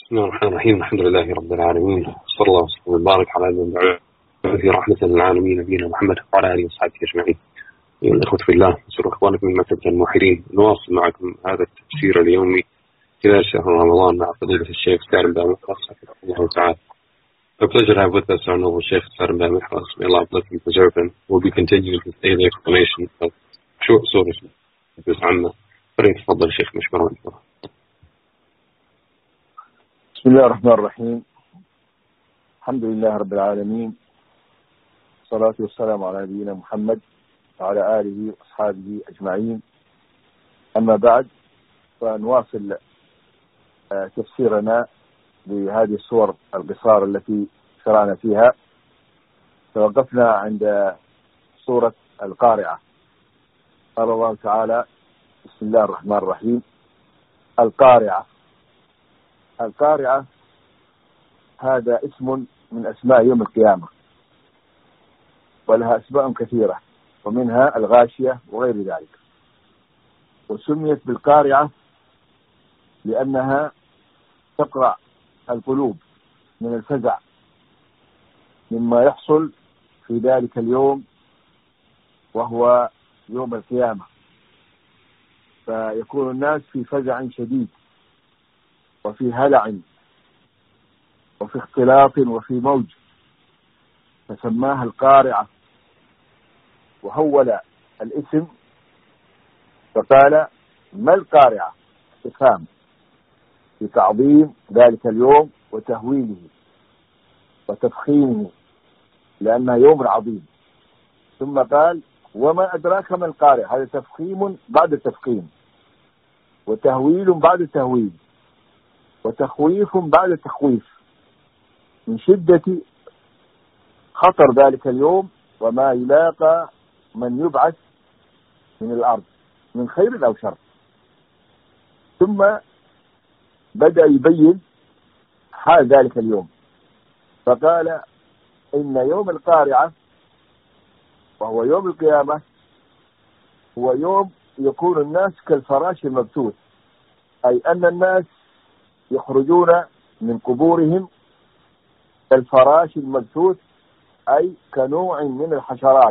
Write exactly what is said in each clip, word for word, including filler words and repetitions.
بسم الله الرحمن الرحيم. الحمد لله رب العالمين، صلى الله وسلم وبارك على من في رحمة للعالمين نبينا محمد وعلى آله وصحبه أجمعين. أيها الأخوة في الله، أسر إخوانكم من مكتبة الموحدين، نواصل معكم هذا التفسير اليومي خلال شهر رمضان مع فضيلة الشيخ سالم بن محرز حفظه الله تعالى. A pleasure to have with us our noble Sheikh Salim bin Mahraz. May Allah bless and preserve him. We'll be continuing with daily explanation of short surah Al-Amma. فليتفضل الشيخ مشكورا. بسم الله الرحمن الرحيم. الحمد لله رب العالمين، والصلاة والسلام على نبينا محمد وعلى آله وأصحابه أجمعين. أما بعد، فنواصل تفسيرنا لهذه السور القصار التي شرعنا فيها. توقفنا عند سورة القارعة. قال الله تعالى: بسم الله الرحمن الرحيم. القارعة. القارعة هذا اسم من أسماء يوم القيامة، ولها أسماء كثيرة، ومنها الغاشية وغير ذلك. وسميت بالقارعة لأنها تقرع القلوب من الفزع مما يحصل في ذلك اليوم، وهو يوم القيامة. فيكون الناس في فزع شديد، وفي هلع، وفي اختلاط، وفي موج، فسماها القارعة. وهول الاسم فقال: ما القارعة؟ استفهام لتعظيم ذلك اليوم وتهويله وتفخيمه، لأنها يوم عظيم. ثم قال: وما أدراك ما القارعة؟ هذا تفخيم بعد تفخيم، وتهويل بعد تهويل، وتخويف بعد تخويف، من شدة خطر ذلك اليوم وما يلاقى من يبعث من الأرض من خير أو شر. ثم بدأ يبين حال ذلك اليوم، فقال: إن يوم القارعة وهو يوم القيامة هو يوم يكون الناس كالفراش المبثوث، أي أن الناس يخرجون من قبورهم كالفراش المبثوث، أي كنوع من الحشرات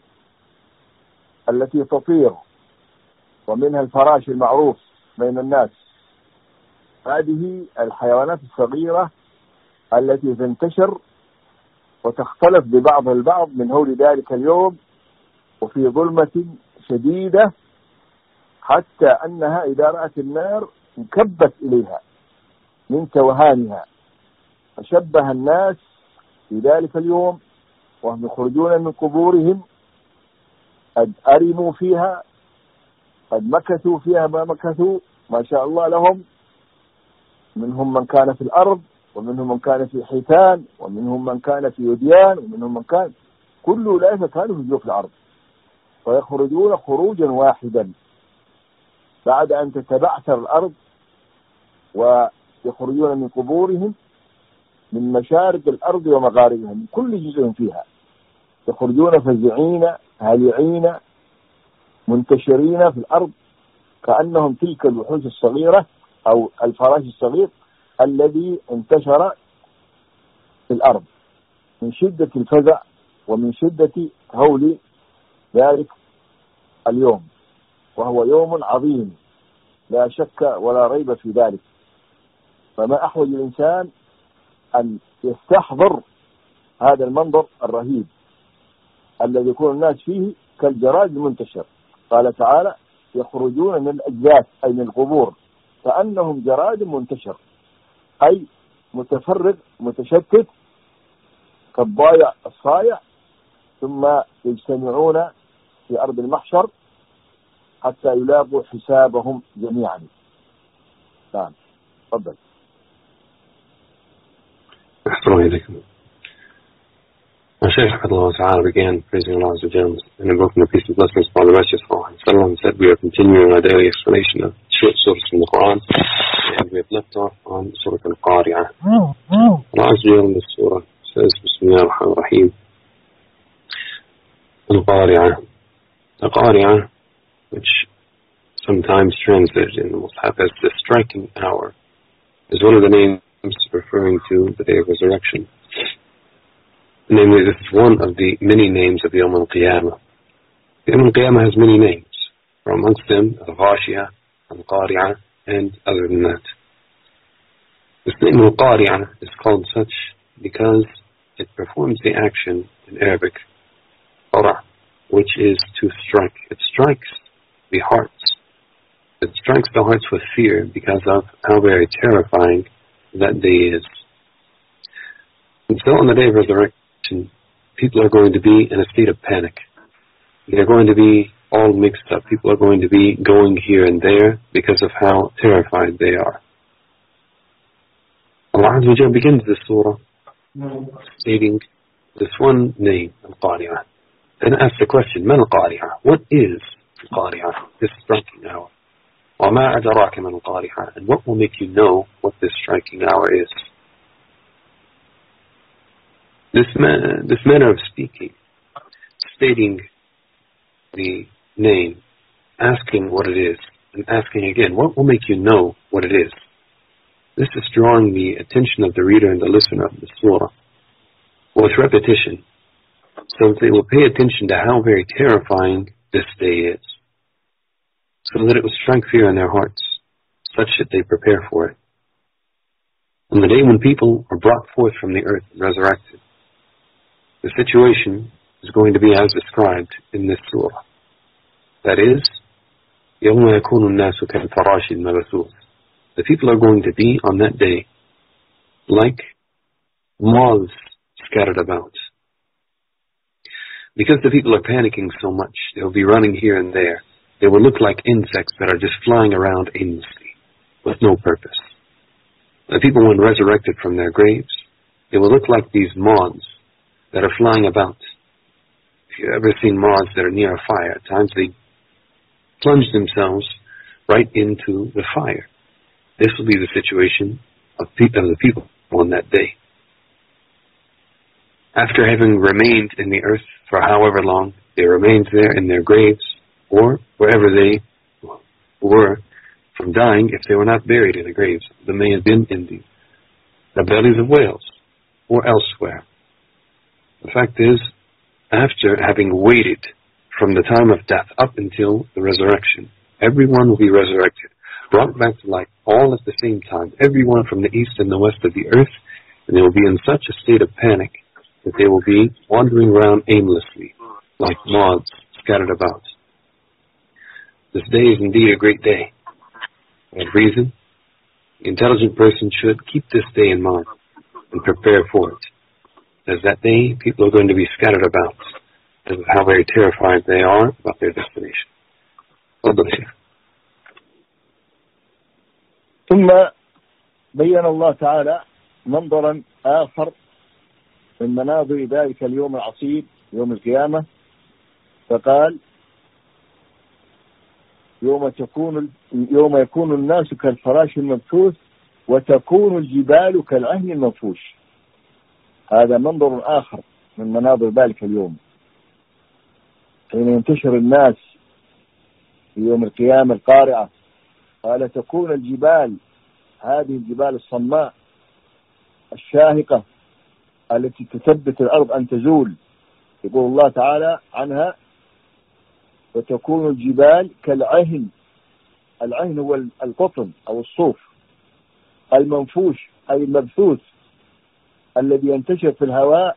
التي تطير، ومنها الفراش المعروف بين الناس. هذه الحيوانات الصغيرة التي تنتشر وتختلط ببعضها البعض من هول ذلك اليوم، وفي ظلمة شديدة، حتى أنها إذا رأت النار انكبت إليها من توهانها. فشبه الناس في ذلك اليوم وهم يخرجون من قبورهم قد أرموا فيها، قد مكثوا فيها ما مكثوا ما شاء الله لهم. منهم من كان في الأرض، ومنهم من كان في حيتان، ومنهم من كان في وديان، ومنهم من كان كل أولئك كانوا في جوف الأرض، فيخرجون خروجا واحدا بعد أن تتبعثر الأرض، ويخرجون من قبورهم من مشارق الأرض ومغاربها، من كل جزء فيها، يخرجون فزعين هلعين منتشرين في الأرض، كأنهم تلك الوحوش الصغيرة أو الفراش الصغير الذي انتشر في الأرض من شدة الفزع ومن شدة هول ذلك اليوم، وهو يوم عظيم لا شك ولا ريب في ذلك. فما أحوج الإنسان أن يستحضر هذا المنظر الرهيب الذي يكون الناس فيه كالجراد المنتشر. قال تعالى: يخرجون من الأجداث، أي من القبور، كأنهم جراد منتشر، أي متفرق متشتت كالضايع الصايع، ثم يجتمعون في أرض المحشر حتى يلاقوا حسابهم جميعا. نعم، تفضل. أحسن إليكم. Our Shaykh Rahmatullah Ta'ala began praising Allah Azza wa Jalla and invoking the peace and blessings upon the Messenger Sallallahu Alaihi Wasallam. He said, we are continuing our daily explanation of short surahs from the Quran, and we have left off on Surah Al-Qari'ah. Allah Azza wa Jalla in this surah says, Bismillah ar-Rahman ar-Rahim. Al-Qari'ah. Al-Qari'ah, which sometimes translated in the Mus'haf as the striking hour, is one of the names referring to the day of resurrection. Namely, this is one of the many names of Yawm al-Qiyamah. Yawm al-Qiyamah has many names. From amongst them, Al-Ghashiyah, Al-Qari'ah, and other than that. This name Al-Qari'ah is called such because it performs the action in Arabic, Qara', which is to strike. It strikes the hearts. It strikes the hearts with fear because of how very terrifying that day is. And so on the day of resurrection, people are going to be in a state of panic. They're going to be all mixed up. People are going to be going here and there because of how terrified they are. Allah Azza wa Jalla begins this surah stating this one name, Al-Qari'ah. Then asks the question, Man Al-Qari'ah? What is Al-Qari'ah? This striking hour. وَمَا أَدْرَاكَ مَنْ الْقَارِعَةُ? And what will make you know what this striking hour is? This, man, this manner of speaking, stating the name, asking what it is, and asking again, what will make you know what it is? This is drawing the attention of the reader and the listener of the surah with repetition, so that they will pay attention to how very terrifying this day is, so that it will strike fear in their hearts, such that they prepare for it. On the day when people are brought forth from the earth and resurrected, the situation is going to be as described in this surah. That is, يَوْمَ يَكُونُ النَّاسُ كَالْفَرَاشِ الْمَبَثُوثِ. The people are going to be on that day like moths scattered about. Because the people are panicking so much, they'll be running here and there. They will look like insects that are just flying around aimlessly, with no purpose. The people, when resurrected from their graves, they will look like these moths that are flying about. If you've ever seen moths that are near a fire, at times they plunge themselves right into the fire. This will be the situation of, pe- of the people on that day. After having remained in the earth for however long, they remained there in their graves, or wherever they were from dying, if they were not buried in the graves. They may have been in the, the bellies of whales, or elsewhere. The fact is, after having waited from the time of death up until the resurrection, everyone will be resurrected, brought back to life all at the same time, everyone from the east and the west of the earth, and they will be in such a state of panic that they will be wandering around aimlessly, like moths scattered about. This day is indeed a great day. For that reason, the intelligent person should keep this day in mind and prepare for it. As that day, people are going to be scattered about, because of how very terrified they are about their destination. ثم بين الله تعالى منظرا آخر من مناظر ذلك اليوم العصيب يوم القيامة، فقال يوم تكون يوم يكون الناس كالفراش المبثوث وتكون الجبال كالعهن المنفوش. هذا منظر آخر من مناظر ذلك اليوم حين ينتشر الناس في يوم القيامة القارعة. قال تكون الجبال، هذه الجبال الصماء الشاهقة التي تثبت الأرض أن تزول، يقول الله تعالى عنها وتكون الجبال كالعهن. العهن هو القطن أو الصوف، المنفوش أي المبثوث الذي ينتشر في الهواء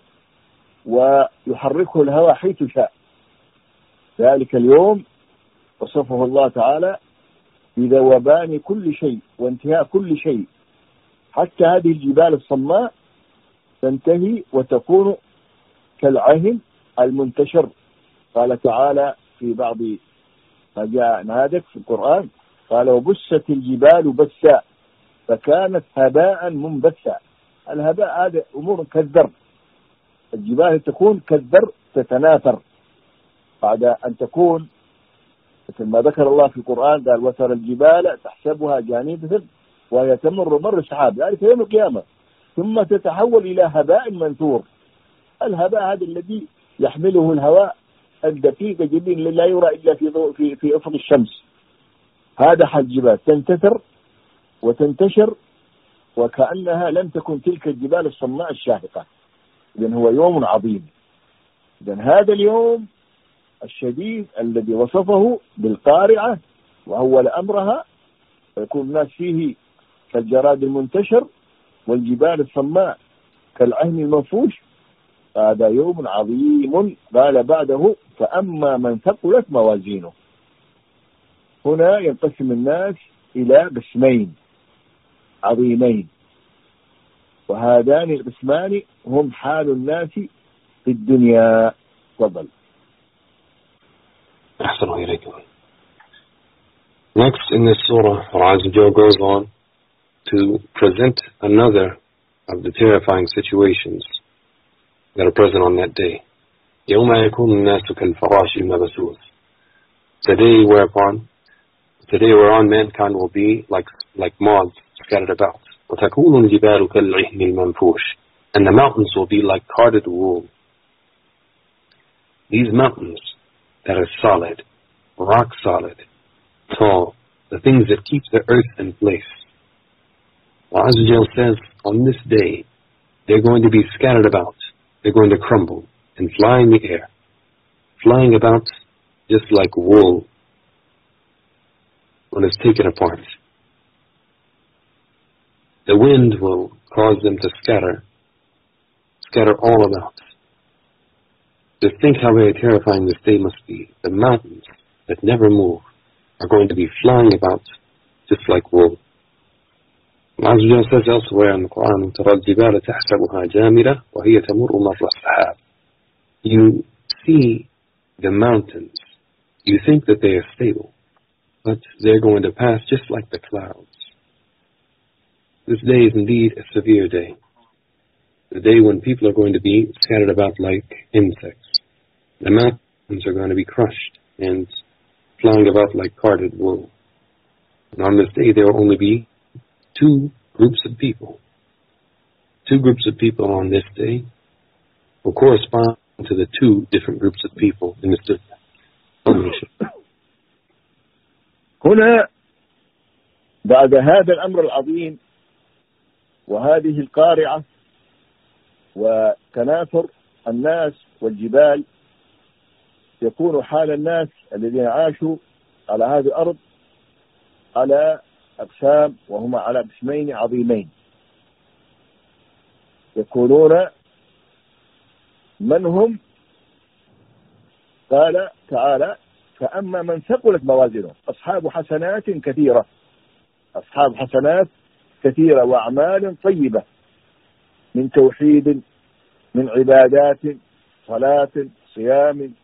ويحركه الهواء حيث شاء. ذلك اليوم وصفه الله تعالى بذوبان كل شيء وانتهاء كل شيء، حتى هذه الجبال الصماء تنتهي وتكون كالعهن المنتشر. قال تعالى في بعض ما جاء نادك في القرآن، قال وبست الجبال بسا فكانت هباء منبثا. الهباء هذا أمور كالذر، الجبال تكون كالذر تتناثر بعد أن تكون مثل ما ذكر الله في القرآن، قال وترى الجبال تحسبها جامدة وهي تمر مر السحاب، ذلك يعني يوم القيامة، ثم تتحول إلى هباء منثور. الهباء هذا الذي يحمله الهواء الدقيق جدا لا يرى إلا في ضوء في في أفق الشمس. هذا حال الجبال تنتثر وتنتشر وكأنها لم تكن تلك الجبال الصماء الشاهقة. إذن هو يوم عظيم. إذن هذا اليوم الشديد الذي وصفه بالقارعة وأول أمرها، ويكون الناس فيه كالجراد المنتشر والجبال الصماء كالعهن المنفوش، هذا يوم عظيم. قال بعده فأما من ثقلت موازينه. هنا ينقسم الناس إلى قسمين عظيمين، وهذان القسمان هم حال الناس في الدنيا. تفضل. أحسن إليكم. Next in this surah, Allah Azza wa Jalla goes on to present another of the terrifying situations that are present on that day. يَوْمَ يَكُونُ النَّاسُ كَالْفَرَاشِ الْمَبَثُوثِ. Today whereupon, today whereon mankind will be like like moths scattered about. وَتَكُونُ الْجِبَالُ كَالْعِهْنِ الْمَنْفُوشِ. And the mountains will be like carded wool. These mountains that are solid, rock solid, tall, the things that keep the earth in place. Allah Azza wa Jalla says, on this day, they're going to be scattered about. They're going to crumble and fly in the air, flying about just like wool when it's taken apart. The wind will cause them to scatter, scatter all about. Just think how very terrifying this day must be. The mountains that never move are going to be flying about just like wool. Allah Azza wa Jalla says elsewhere in the Quran, تَرَى الْجِبَالَ تَحْسَبُهَا جَامِدَةً وَهِيَ تَمُرُّ مَرَّ السَّحَابِ. You see the mountains, you think that they are stable, but they're going to pass just like the clouds. This day is indeed a severe day. The day when people are going to be scattered about like insects. The mountains are going to be crushed and flying about like carded wool. And on this day there will only be two groups of people. Two groups of people on this day will correspond to the two different groups of people in this dunya. هنا بعد هذا الأمر العظيم وهذه القارعة وتناثر الناس والجبال، يكون حال الناس الذين عاشوا على هذه الأرض على أقسام، وهما على قسمين عظيمين. يكونون من هم؟ قال تعالى فأما من ثقلت موازينه، أصحاب حسنات كثيرة، أصحاب حسنات كثيرة وأعمال طيبة من توحيد، من عبادات، صلاة، صيام،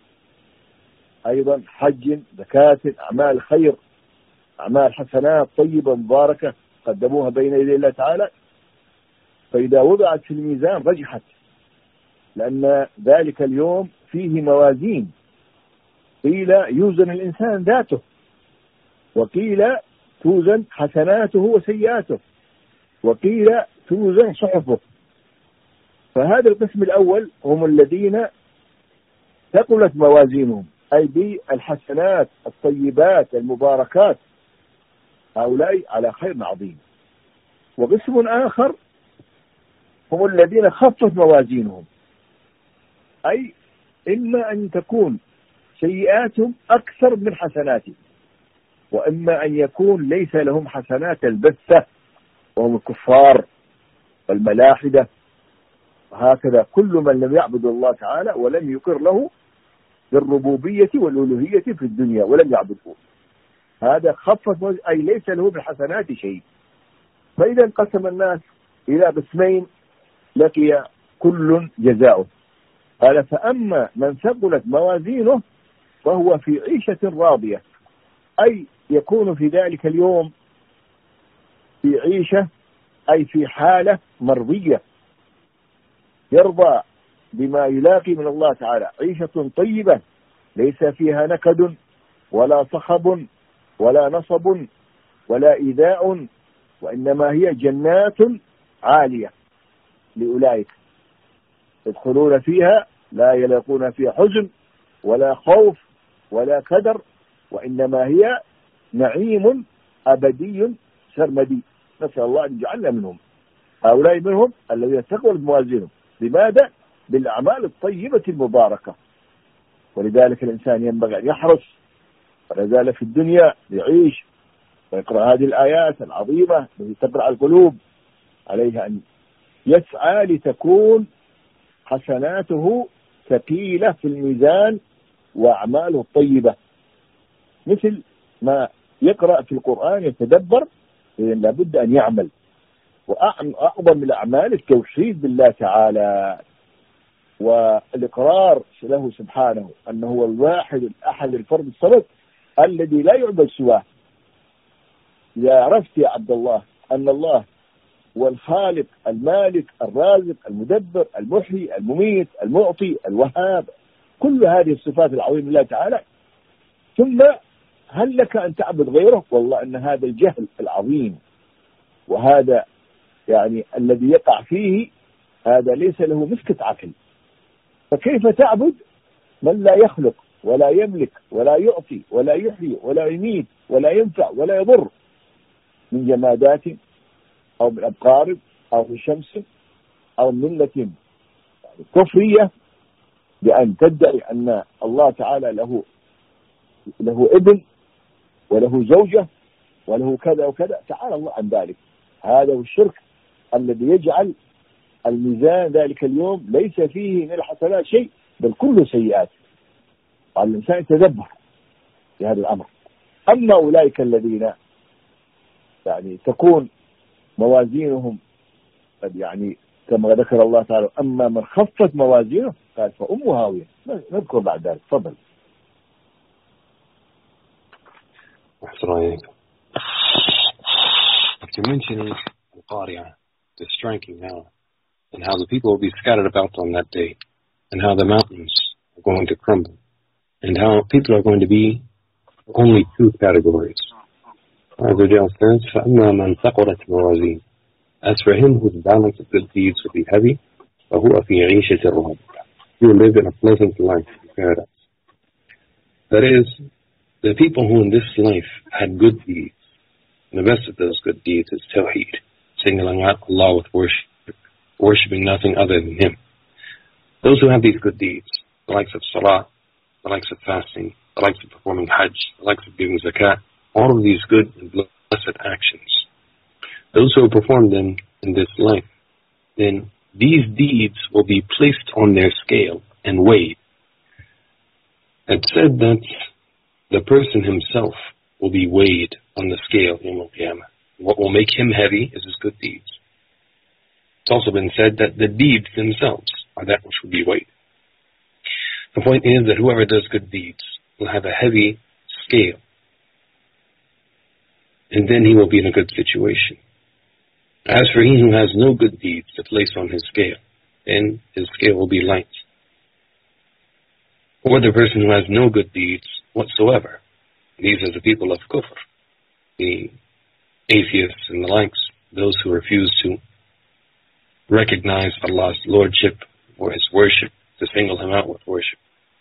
أيضا حج، زكاة، أعمال خير، أعمال حسنات طيبة مباركة قدموها بين يدي الله تعالى. فإذا وضعت في الميزان رجحت، لأن ذلك اليوم فيه موازين. قيل يوزن الإنسان ذاته، وقيل توزن حسناته وسيئاته، وقيل توزن صحفه. فهذا القسم الأول هم الذين ثقلت موازينهم، أي بالحسنات الطيبات المباركات، هؤلاء على خير عظيم. وقسم آخر هم الذين خفت موازينهم، أي إما أن تكون سيئاتهم أكثر من حسناتهم، وإما أن يكون ليس لهم حسنات البثة، وهم الكفار والملاحدة. وهكذا كل من لم يعبد الله تعالى ولم يقر له بالربوبية والألوهية في الدنيا ولم يعبده، هذا خفت، أي ليس له بالحسنات شيء. فإذا انقسم الناس إلى قسمين لقي كل جزاؤه. قال فأما من ثقلت موازينه فهو في عيشة راضية، أي يكون في ذلك اليوم في عيشة، أي في حالة مرضية، يرضى بما يلاقي من الله تعالى، عيشة طيبة ليس فيها نكد ولا صخب ولا نصب ولا إيذاء، وإنما هي جنات عالية لأولئك يدخلون فيها لا يلاقون فيها حزن ولا خوف ولا كدر، وإنما هي نعيم أبدي سرمدي. نسأل الله أن يجعلنا منهم. هؤلاء منهم الذين تقبل موازينهم. لماذا؟ بالأعمال الطيبة المباركة. ولذلك الإنسان ينبغي أن يحرص ولا زال في الدنيا يعيش ويقرأ هذه الآيات العظيمة التي تقرأ القلوب. عليه أن يسعى لتكون حسناته ثقيلة في الميزان وأعماله الطيبة، مثل ما يقرأ في القرآن يتدبر، إذن لابد أن يعمل. وأعظم الأعمال التوحيد بالله تعالى والإقرار له سبحانه أنه هو الواحد الأحد الفرد الصمد الذي لا يعبد سواه. إذا عرفت يا عبد الله أن الله هو الخالق المالك الرازق المدبر المحيي المميت المعطي الوهاب، كل هذه الصفات العظيمة لله تعالى، ثم هل لك أن تعبد غيره؟ والله أن هذا الجهل العظيم، وهذا يعني الذي يقع فيه هذا ليس له مسكة عقل. فكيف تعبد من لا يخلق ولا يملك ولا يعطي ولا يحيي ولا يميت ولا ينفع ولا يضر، من جمادات أو من أبقار أو من شمس أو من ملة كفرية، بأن تدعي أن الله تعالى له له ابن وله زوجة وله كذا وكذا؟ تعالى الله عن ذلك. هذا هو الشرك الذي يجعل الميزان ذلك اليوم ليس فيه من الحسنات شيء بل كله سيئات. على الإنسان يتدبر في هذا الأمر. أما أولئك الذين يعني تكون موازينهم يعني كما ذكر الله تعالى أما من خفت موازينه قال فأمه هاوية. نذكر بعد ذلك. تفضل. After mentioning Al-Qari'ah, the striking now, and how the people will be scattered about on that day, and how the mountains are going to crumble, and how people are going to be only two categories. Azza says, فَأَمَّا مَنْ ثَقُلَتْ مَوَازِينُهُ. As for him whose balance of good deeds will be heavy, فَهُوَ فِي عِيشَةٍ رَغَدٍ. He will live in a pleasant life in paradise. That is, the people who in this life had good deeds, and the best of those good deeds is Tawheed, singling out Allah with worship, worshipping nothing other than Him. Those who have these good deeds, the likes of Salah, the likes of fasting, the likes of performing Hajj, the likes of giving Zakat, all of these good and blessed actions, those who have performed them in this life, then these deeds will be placed on their scale and weighed. It said that the person himself will be weighed on the scale in Yawm al-Qiyamah. What will make him heavy is his good deeds. It's also been said that the deeds themselves are that which will be weighed. The point is that whoever does good deeds will have a heavy scale, and then he will be in a good situation. As for he who has no good deeds to place on his scale, then his scale will be light. Or the person who has no good deeds whatsoever. These are the people of kufr, the atheists and the likes, those who refuse to recognize Allah's lordship or His worship, to single Him out with worship.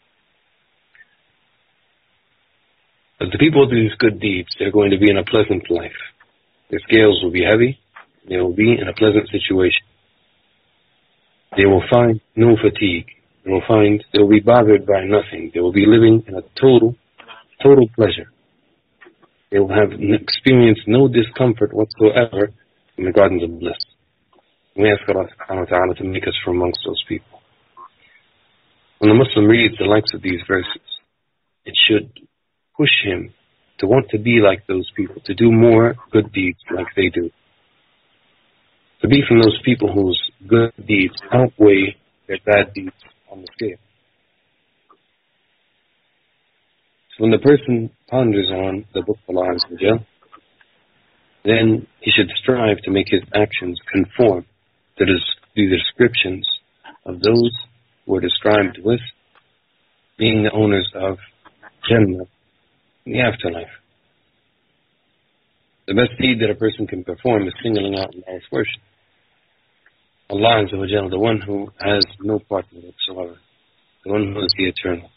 But the people with these good deeds, they're going to be in a pleasant life. Their scales will be heavy. They will be in a pleasant situation. They will find no fatigue. They will find they will be bothered by nothing. They will be living in a total, total pleasure. They will have experienced no discomfort whatsoever in the gardens of bliss. We ask Allah subhanahu wa ta'ala to make us from amongst those people. When the Muslim reads the likes of these verses, it should push him to want to be like those people, to do more good deeds like they do. To be from those people whose good deeds outweigh their bad deeds on the scale. So when the person ponders on the book of Allah Azza wa Jal, then he should strive to make his actions conform to the descriptions of those who are described with being the owners of Jannah in the afterlife. The best deed that a person can perform is singling out Allah's worship. Allah Azza wa Jal, the one who has no partner whatsoever, the one who is the eternal.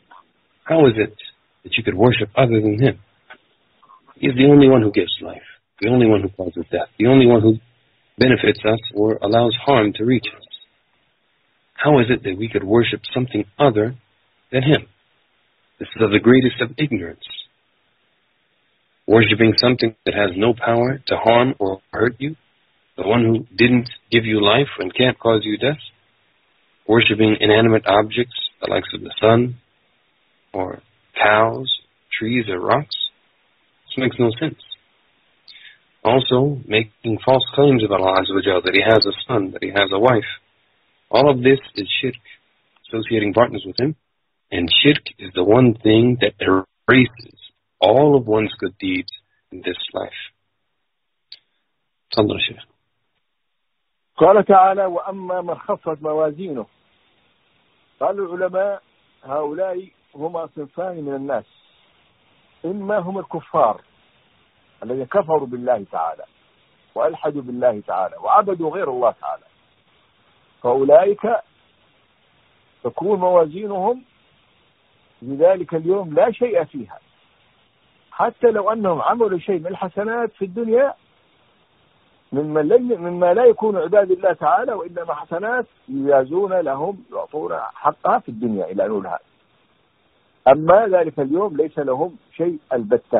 How is it that you could worship other than Him? He is the only one who gives life. the only one who causes death, the only one who benefits us or allows harm to reach us. How is it that we could worship something other than Him? This is of the greatest of ignorance. Worshipping something that has no power to harm or hurt you, the one who didn't give you life and can't cause you death. Worshipping inanimate objects, the likes of the sun, or cows, trees, or rocks. This makes no sense. Also, making false claims about Allah Azza wa Jalla, that He has a son, that He has a wife. All of this is shirk, associating partners with Him. And shirk is the one thing that erases all of one's good deeds in this life. تفضل شيخ. قال تعالى: وأما من خفت موازينه. قال العلماء: هؤلاء هما صنفان من الناس، إما هم الكفار الذين كفروا بالله تعالى وألحدوا بالله تعالى وعبدوا غير الله تعالى، فأولئك تكون موازينهم في ذلك اليوم لا شيء فيها، حتى لو أنهم عملوا شيء من الحسنات في الدنيا مما لا يكون عباد الله تعالى، وإنما حسنات يجازون لهم يعطون حقها في الدنيا إلى نولها. أما ذلك اليوم ليس لهم شيء البتة.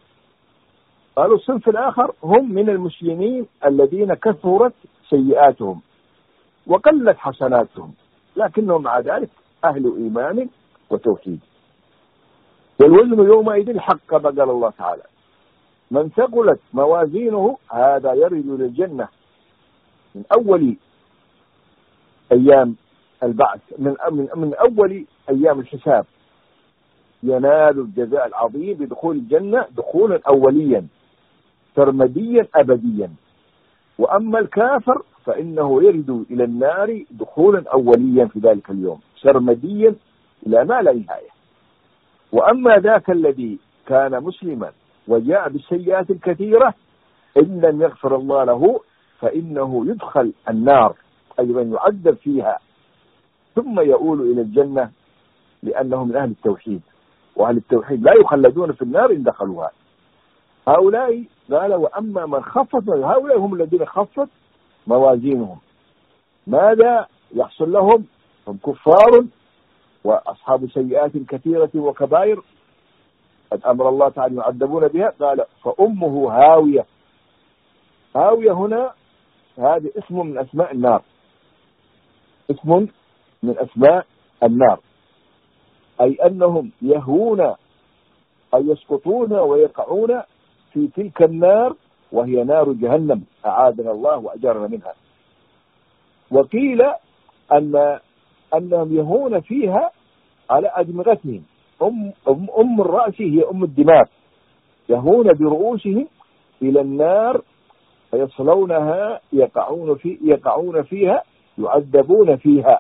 قالوا الصنف الآخر هم من المسلمين الذين كثرت سيئاتهم وقلت حسناتهم، لكنهم مع ذلك أهل إيمان وتوحيد. والوزن يومئذ الحق كما قال الله تعالى: من ثقلت موازينه هذا يرد للجنة من أول أيام البعث، من من من أول أيام الحساب، ينال الجزاء العظيم بدخول الجنة دخولا أوليا سرمديا أبديا. وأما الكافر فإنه يرد إلى النار دخولا أوليا في ذلك اليوم سرمديا إلى ما لا نهاية. وأما ذاك الذي كان مسلما وجاء بالسيئات الكثيرة إن لم يغفر الله له فإنه يدخل النار، أيضا يعذب فيها، ثم يؤول إلى الجنة لأنه من أهل التوحيد، وأهل التوحيد لا يخلدون في النار إن دخلوها. هؤلاء قال: وأما من خفت، هؤلاء هم الذين خفت موازينهم. ماذا يحصل لهم؟ هم كفار وأصحاب سيئات كثيرة وكبائر قد أمر الله تعالى يعذبون بها. قال: فأمه هاوية. هاوية هنا هذا اسم من أسماء النار، اسم من أسماء النار، أي أنهم يهون أي يسقطون ويقعون في تلك النار وهي نار جهنم، أعاذنا الله وأجارنا منها. وقيل أن أنهم يهون فيها على أدمغتهم، أم, أم, أم الرأس هي أم الدماغ، يهون برؤوسهم إلى النار فيصلونها يقعون, في يقعون فيها يعذبون فيها.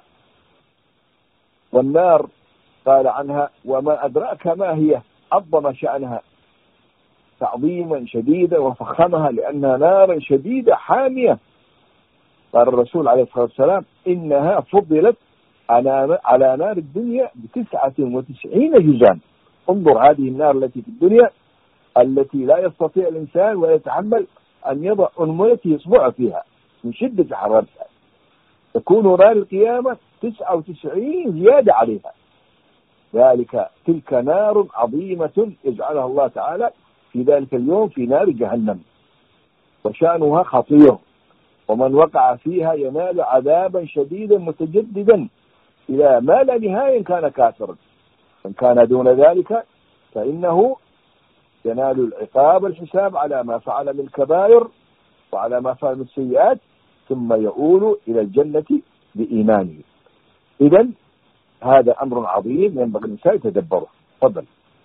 والنار قال عنها: وما أدراك ما هي، عظم شأنها تعظيما شديدا وفخمها لأنها نار شديدة حامية. قال الرسول عليه الصلاة والسلام: إنها فضلت على نار الدنيا بتسعة وتسعين جزءا. انظر هذه النار التي في الدنيا التي لا يستطيع الإنسان ولا يتحمل أن يضع أنملته إصبعه فيها من شدة حرارتها، تكون نار القيامة تسعة وتسعين زيادة عليها. ذلك تلك نار عظيمة يجعلها الله تعالى في ذلك اليوم في نار جهنم، وشأنها خطير، ومن وقع فيها ينال عذابا شديدا متجددا إلى ما لا نهاية كان كافرا. من كان دون ذلك فإنه ينال العقاب الحساب على ما فعل من الكبائر وعلى ما فعل من السيئات، ثم يؤول إلى الجنة بإيمانه. إذن هذا أمر عظيم ينبغي الإنسان يتدبره. تفضل.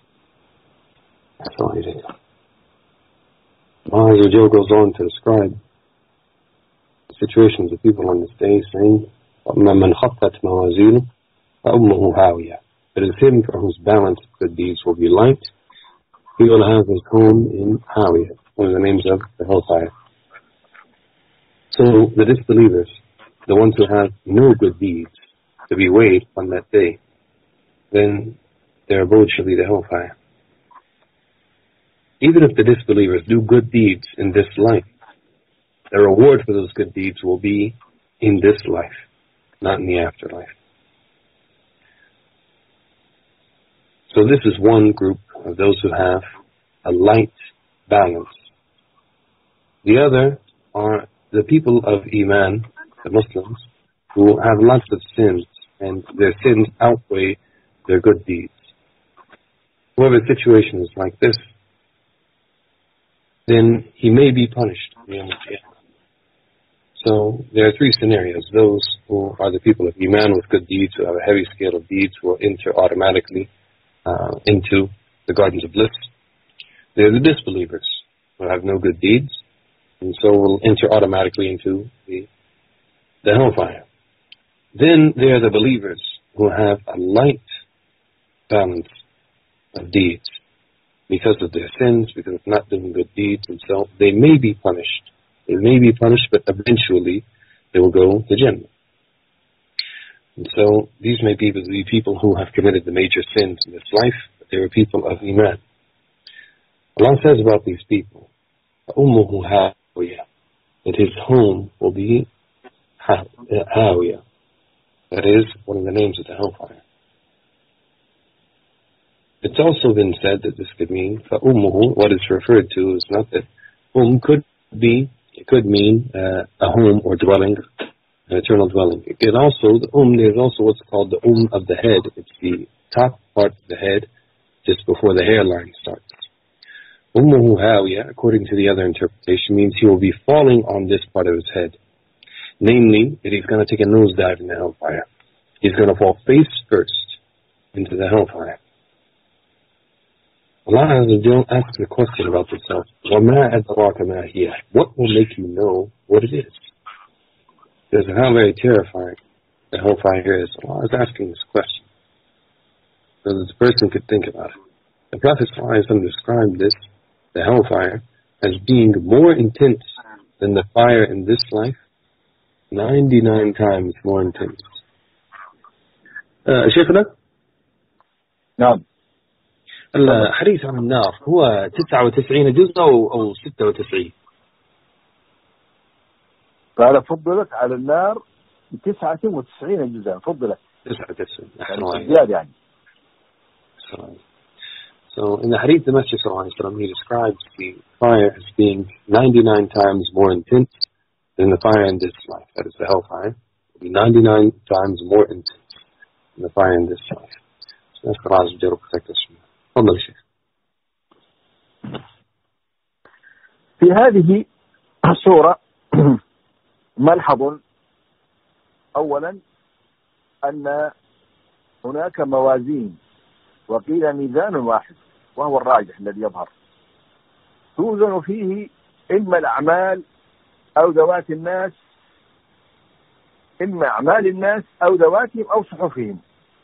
Allah Azza wa Jalla goes on to describe the situations of people on this day, saying, مَنْ خَفَّتْ مَوَازِينُهُ فَأُمُّهُ هَاوِيَةٌ. It is him for whose balance of good deeds will be light. He will have his home in Hawiyah, one of the names of the hellfire. So the disbelievers, the ones who have no good deeds to be weighed on that day, then their abode shall be the hellfire. even if the disbelievers do good deeds in this life, the reward for those good deeds will be in this life, not in the afterlife. So this is one group of those who have a light balance. The other are the people of Iman, the Muslims, who have lots of sins, and their sins outweigh their good deeds. Whoever's situation is like this, then he may be punished. So there are three scenarios. Those who are the people of Iman with good deeds, who have a heavy scale of deeds, will enter automatically uh, into the gardens of bliss. There are the disbelievers who have no good deeds, and so will enter automatically into the, the hellfire. Then there are the believers who have a light balance of deeds because of their sins, because of not doing good deeds, and so they may be punished. They may be punished, but eventually they will go to Jannah. And so these may be the people who have committed the major sins in this life, but they are people of Iman. Allah says about these people, أُمُّهُ هَاوِيَةٌ, that his home will be Hawiyah. That is one of the names of the hellfire. It's also been said that this could mean, فَأُمُّهُ, what is referred to is not that um could be, it could mean uh, a home or dwelling, an eternal dwelling. It could also, the um, there's also what's called the um of the head. It's the top part of the head, just before the hairline starts. Ummuhu Hawiyah, according to the other interpretation, means he will be falling on this part of his head. Namely, that he's going to take a nosedive in the hellfire. He's going to fall face first into the hellfire. Allah asks a question about himself. وَمَا أَدْرَاكَ مَا هِيَ, what will make you know what it is? Because of how very terrifying the hellfire is. Allah is asking this question so that the person could think about it. The Prophet ﷺ described this, the hellfire, as being more intense than the fire in this life, ninety-nine times more intense. Uh, شيخنا؟ نعم. الحديث عن النار هو تسعة وتسعين جزء أو أو ستة وتسعين؟ قال فضلت على النار بتسعة وتسعين جزءا. فضلت تسعة وتسعين. زيادة يعني. So in the hadith, the Messenger sallallahu alaihi wasallam, he describes the fire as being ninety-nine times more intense than the fire in this life. That is the hellfire. It will be ninety-nine times more intense than the fire in this life. So that's what Allah will protect us from. تفضل شيخ. في هذه السورة ملحظ أولا أن هناك موازين وقيل ميزان واحد وهو الراجح الذي يظهر توزن فيه إما الأعمال أو ذوات الناس إما أعمال الناس أو ذواتهم أو صحفهم.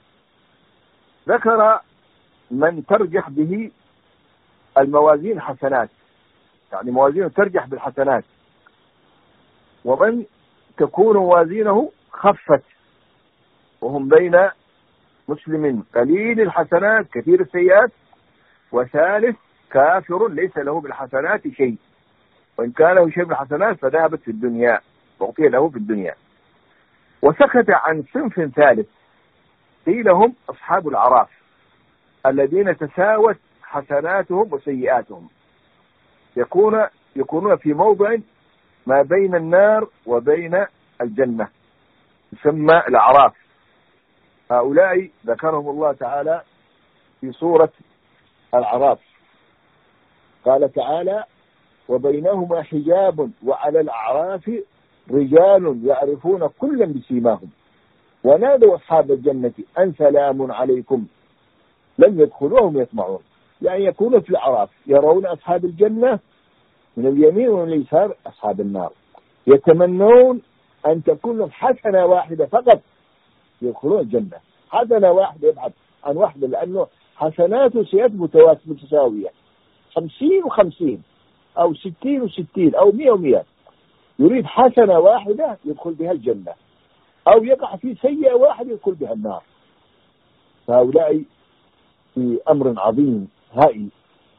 ذكر من ترجح به الموازين حسنات، يعني موازين ترجح بالحسنات، ومن تكون موازينه خفت وهم بين مسلم قليل الحسنات كثير السيئات، وثالث كافر ليس له بالحسنات شيء، وإن كان له شيء بالحسنات فذهبت في الدنيا وأعطي له في الدنيا. وسكت عن صنف ثالث قيل هم أصحاب الأعراف الذين تساوت حسناتهم وسيئاتهم، يكون يكونون في موضع ما بين النار وبين الجنة يسمى الأعراف. هؤلاء ذكرهم الله تعالى في سورة الأعراف. قال تعالى وبينهما حجاب وعلى الأعراف رجال يعرفون كلا بسيماهم ونادوا أصحاب الجنة أن سلام عليكم لم يدخلوهم يطمعون، يعني يكونوا في الأعراف يرون أصحاب الجنة من اليمين ومن اليسار أصحاب النار، يتمنون أن تكون لهم حسنة واحدة فقط يدخلون الجنة، حسنة واحدة يبحث عن واحدة، لأنه حسناته سيئات متساوية، خمسين وخمسين أو ستين وستين أو مئة ومئة، يريد حسنة واحدة يدخل بها الجنة، أو يقع في سيئة واحدة يدخل بها النار. فهؤلاء في أمر عظيم هائل،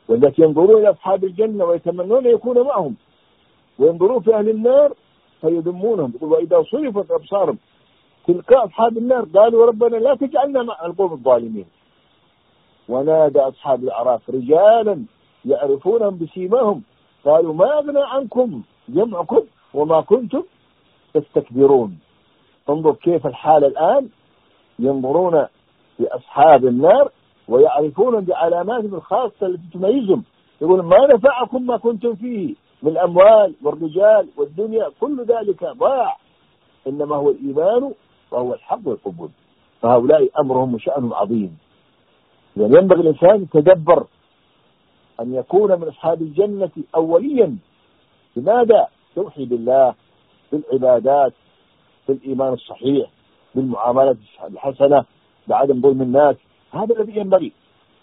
ولذلك ينظرون إلى أصحاب الجنة ويتمنون أن يكون معهم، وينظرون في أهل النار فيذمونهم، يقول وإذا صرفت أبصارهم تلقاء أصحاب النار قالوا ربنا لا تجعلنا مع القوم الظالمين. ونادى أصحاب الأعراف رجالا يعرفونهم بسيماهم قالوا ما أغنى عنكم جمعكم وما كنتم تستكبرون. انظر كيف الحال الآن، ينظرون في أصحاب النار ويعرفون بعلاماتهم الخاصة التي تميزهم، يقول ما نفعكم ما كنتم فيه من الأموال والرجال والدنيا، كل ذلك ضاع، إنما هو الإيمان وهو الحق والقبول. فهؤلاء أمرهم وشأنهم عظيم. يعني ينبغي الإنسان يتدبر أن يكون من أصحاب الجنة أوليا. لماذا؟ توحيد الله، بالعبادات، بالإيمان الصحيح، بالمعاملات الحسنة، بعدم ظلم الناس، هذا الذي ينبغي.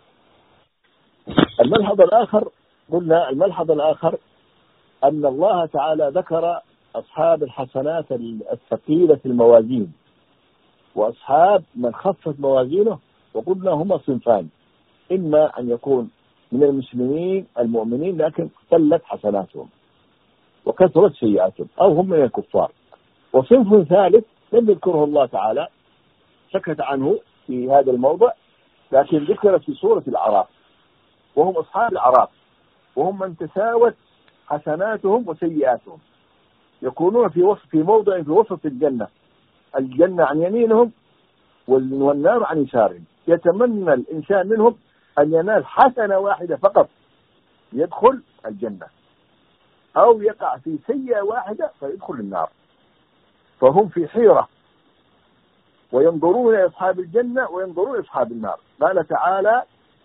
الملحظ الآخر، قلنا الملحظ الآخر أن الله تعالى ذكر أصحاب الحسنات الثقيلة الموازين وأصحاب من خفت موازينه، وقلنا هما صنفان، إما أن يكون من المسلمين المؤمنين لكن قلت حسناتهم وكثرت سيئاتهم، أو هم من الكفار. وصنف ثالث لم يذكره الله تعالى، سكت عنه في هذا الموضع، لكن ذكر في سورة الأعراف، وهم أصحاب الأعراف، وهم من تساوت حسناتهم وسيئاتهم، يكونون في وسط في موضع في وسط الجنة، الجنة عن يمينهم والنار عن يسارهم. يتمنى الإنسان منهم أن ينال حسنة واحدة فقط يدخل الجنة، أو يقع في سيئة واحدة فيدخل النار. فهم في حيرة، وينظرون إلى أصحاب الجنة وينظرون إلى أصحاب النار. قال تعالى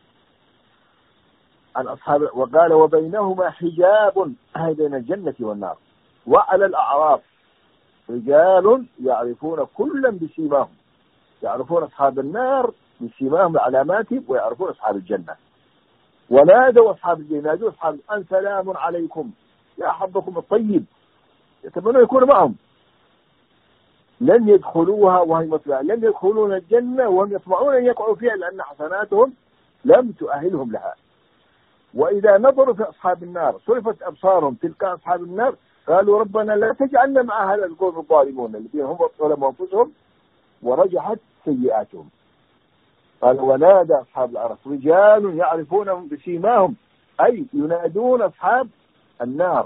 عن أصحاب، وقال وبينهما حجاب بين الجنة والنار وعلى الأعراف رجال يعرفون كلا بسيماهم، يعرفون أصحاب النار بسيماهم وعلاماتهم، ويعرفون أصحاب الجنة. ونادوا أصحاب الجنة، نادوا أصحاب أن سلام عليكم يا حظكم الطيب، يتمنون يكون معهم. لن يدخلوها وهم مطلع، لن يدخلون الجنة وهم يطمعون أن يقعوا فيها لأن حسناتهم لم تؤهلهم لها. وإذا نظروا في أصحاب النار صرفت أبصارهم تلقى أصحاب النار قالوا ربنا لا تجعلنا مع هذا القوم الظالمون الذين هم ظلموا أنفسهم ورجحت سيئاتهم. قال ونادى أصحاب الأعراف رجال يعرفونهم بسيماهم، أي ينادون أصحاب النار،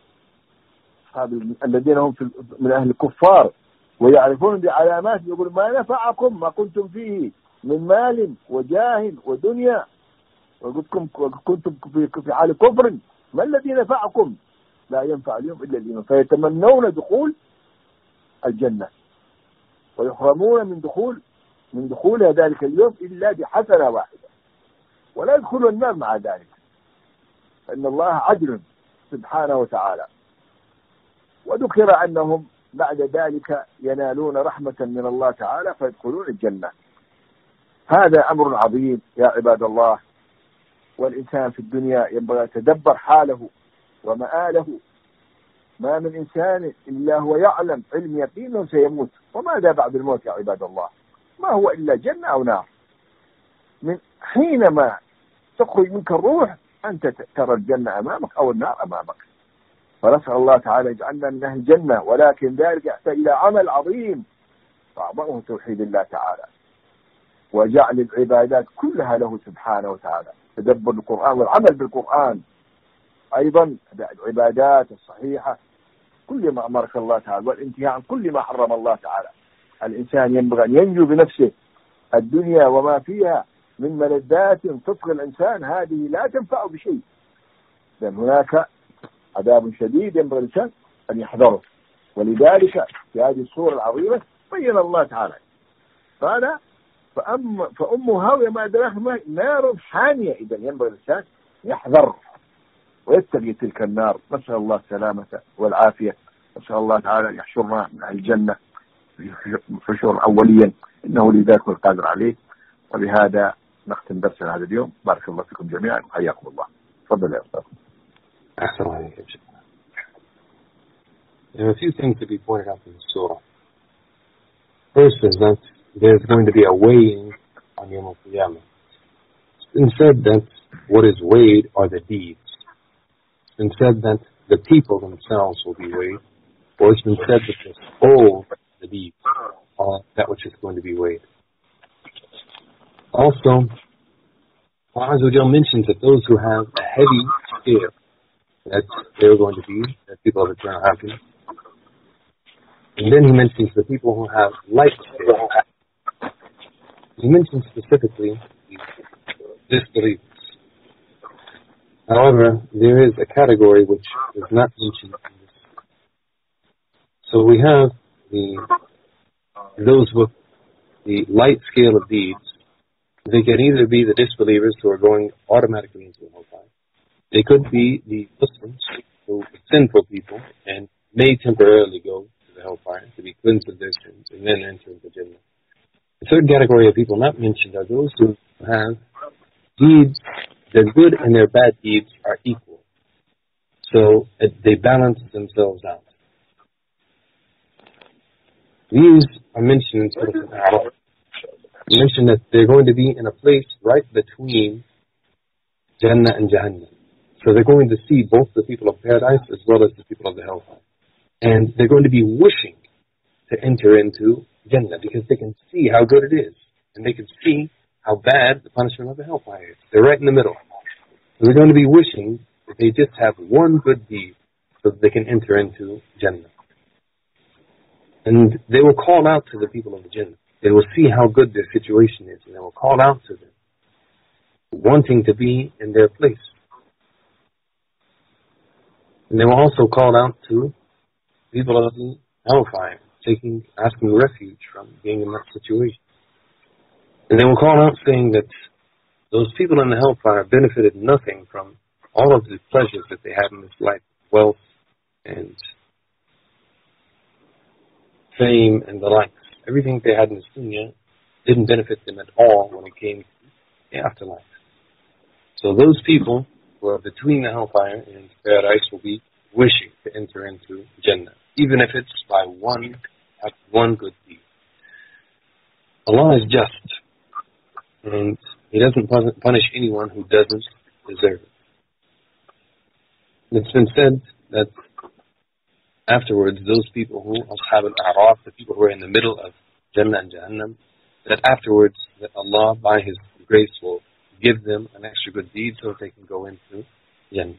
أصحاب الذين هم في من أهل الكفار، ويعرفون بعلامات، يقول ما نفعكم ما كنتم فيه من مال وجاه ودنيا، وقلتكم كنتم في حال كفر، ما الذي نفعكم؟ لا ينفع اليوم إلا الإيمان. فيتمنون دخول الجنة ويحرمون من دخول من دخول ذلك اليوم إلا بحسنة واحدة، ولا يدخلون النار مع ذلك، فإن الله عدل سبحانه وتعالى. وذكر أنهم بعد ذلك ينالون رحمة من الله تعالى فيدخلون الجنة. هذا أمر عظيم يا عباد الله، والإنسان في الدنيا ينبغي يتدبر حاله ومآله. ما من إنسان إلا هو يعلم علم يقين أنه سيموت، وماذا بعد الموت يا عباد الله؟ ما هو إلا جنة أو نار. من حينما تخرج منك الروح أنت ترى الجنة أمامك أو النار أمامك. فنسأل الله تعالى يجعلنا من أهل الجنة، ولكن ذلك يحتاج إلى عمل عظيم، وأعظمه توحيد الله تعالى وجعل العبادات كلها له سبحانه وتعالى، تدبر القرآن والعمل بالقرآن، أيضا العبادات الصحيحة، كل ما أمرك الله تعالى، والانتهاء عن كل ما حرم الله تعالى. الإنسان ينبغي أن ينجو بنفسه. الدنيا وما فيها من ملذات تطغي الإنسان هذه لا تنفع بشيء، لأن هناك عذاب شديد ينبغي الإنسان أن يحذره. ولذلك في هذه السورة العظيمة بين الله تعالى قال فأم فأم هاوية ما أدراك ما نار حامية. إذا ينبغي الإنسان يحذر ويتقي تلك النار. نسأل الله السلامة والعافية، نسأل الله تعالى أن يحشرنا من الجنة حشور أوليا، إنه لذلك القادر عليه. وبهذا نختم درسنا هذا اليوم. بارك الله فيكم جميعا وحياكم الله. تفضل يا أستاذ. أحسن عليك. There are a few things to be pointed out in the surah. First is that there's going to be a weighing on Yawm al-Qiyamah. been said that what is weighed are the deeds. It's been said that the people themselves will be weighed, or it's been said that the soul, the deeds, are that which is going to be weighed. Also, Allah Azza wa Jal mentions that those who have a heavy scale, that they're going to be the people of eternal happiness. And then he mentions the people who have light scale. He mentions specifically the disbelievers. However, there is a category which is not mentioned in this. So we have the those with the light scale of deeds. They can either be the disbelievers who are going automatically into the hellfire. They could be the Muslims, who are sinful people, and may temporarily go to the hellfire to be cleansed of their sins and then enter into Jannah. The third category of people not mentioned are those who have deeds, their good and their bad deeds are equal. So they balance themselves out. These are mentioned in Surah Al-A'raf. You mentioned that they're going to be in a place right between Jannah and Jahannam. So they're going to see both the people of paradise as well as the people of the hellfire. And they're going to be wishing to enter into Jannah because they can see how good it is. And they can see how bad the punishment of the hellfire is. They're right in the middle. So they're going to be wishing that they just have one good deed so that they can enter into Jannah. And they will call out to the people of the Jannah. They will see how good their situation is, and they will call out to them, wanting to be in their place. And they will also call out to people of the hellfire, taking, asking refuge from being in that situation. And they will call out saying that those people in the hellfire benefited nothing from all of the pleasures that they had in this life, wealth and fame and the likes. Everything they had in this dunya didn't benefit them at all when it came to the afterlife. So those people who are between the hellfire and paradise will be wishing to enter into Jannah, even if it's by one one good deed. Allah is just, and He doesn't punish anyone who doesn't deserve it. It's been said that afterwards, those people who, Ashab al-A'raf, the people who are in the middle of Jannah and Jahannam, that afterwards, that Allah, by His grace, will give them an extra good deed so that they can go into Jannah.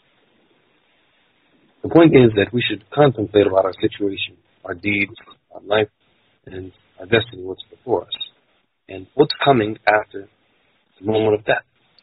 The point is that we should contemplate about our situation, our deeds, our life, and our destiny, what's before us, and what's coming after the moment of death.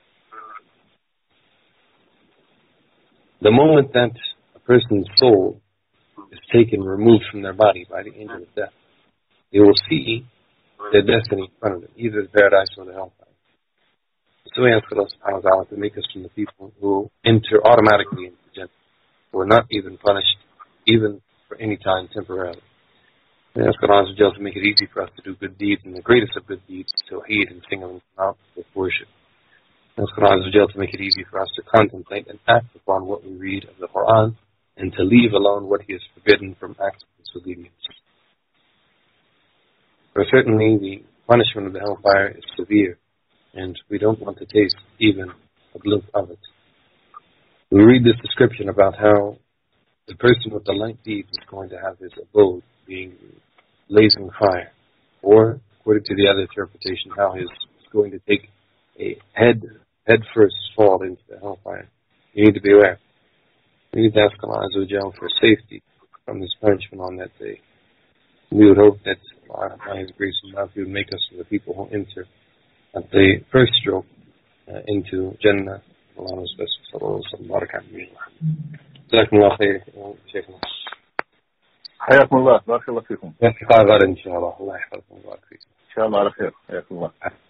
The moment that a person's soul is taken, removed from their body by the angel of death, they will see their destiny in front of them, either the paradise or the hellfire. So we ask Allah subhanahu wa ta'ala to make us from the people who enter automatically into Jannah, who are not even punished, even for any time temporarily. We ask Allah to make it easy for us to do good deeds, and the greatest of good deeds is Tawheed and singing out with worship. We ask Allah to make it easy for us to contemplate and act upon what we read of the Quran, and to leave alone what He has forbidden from acts of disobedience. For certainly the punishment of the hellfire is severe, and we don't want to taste even a glimpse of it. We read this description about how the person with the light deeds is going to have his abode being blazing fire, or according to the other interpretation, how he's going to take a head head first fall into the hellfire. You need to be aware. We need to ask Allah Azza wa Jal for safety from this punishment on that day. We would hope that Allah, by His grace and love, He would make us from the people who enter at the first stroke uh, into Jannah. Allah knows best. Sallallahu alayhi wa sallam. جزاكم الله خير شيخنا. حياكم الله، بارك الله فيكم. في لقاء غدا إن شاء الله. الله يحفظكم ويبارك فيكم. إن شاء الله على خير. حياكم الله.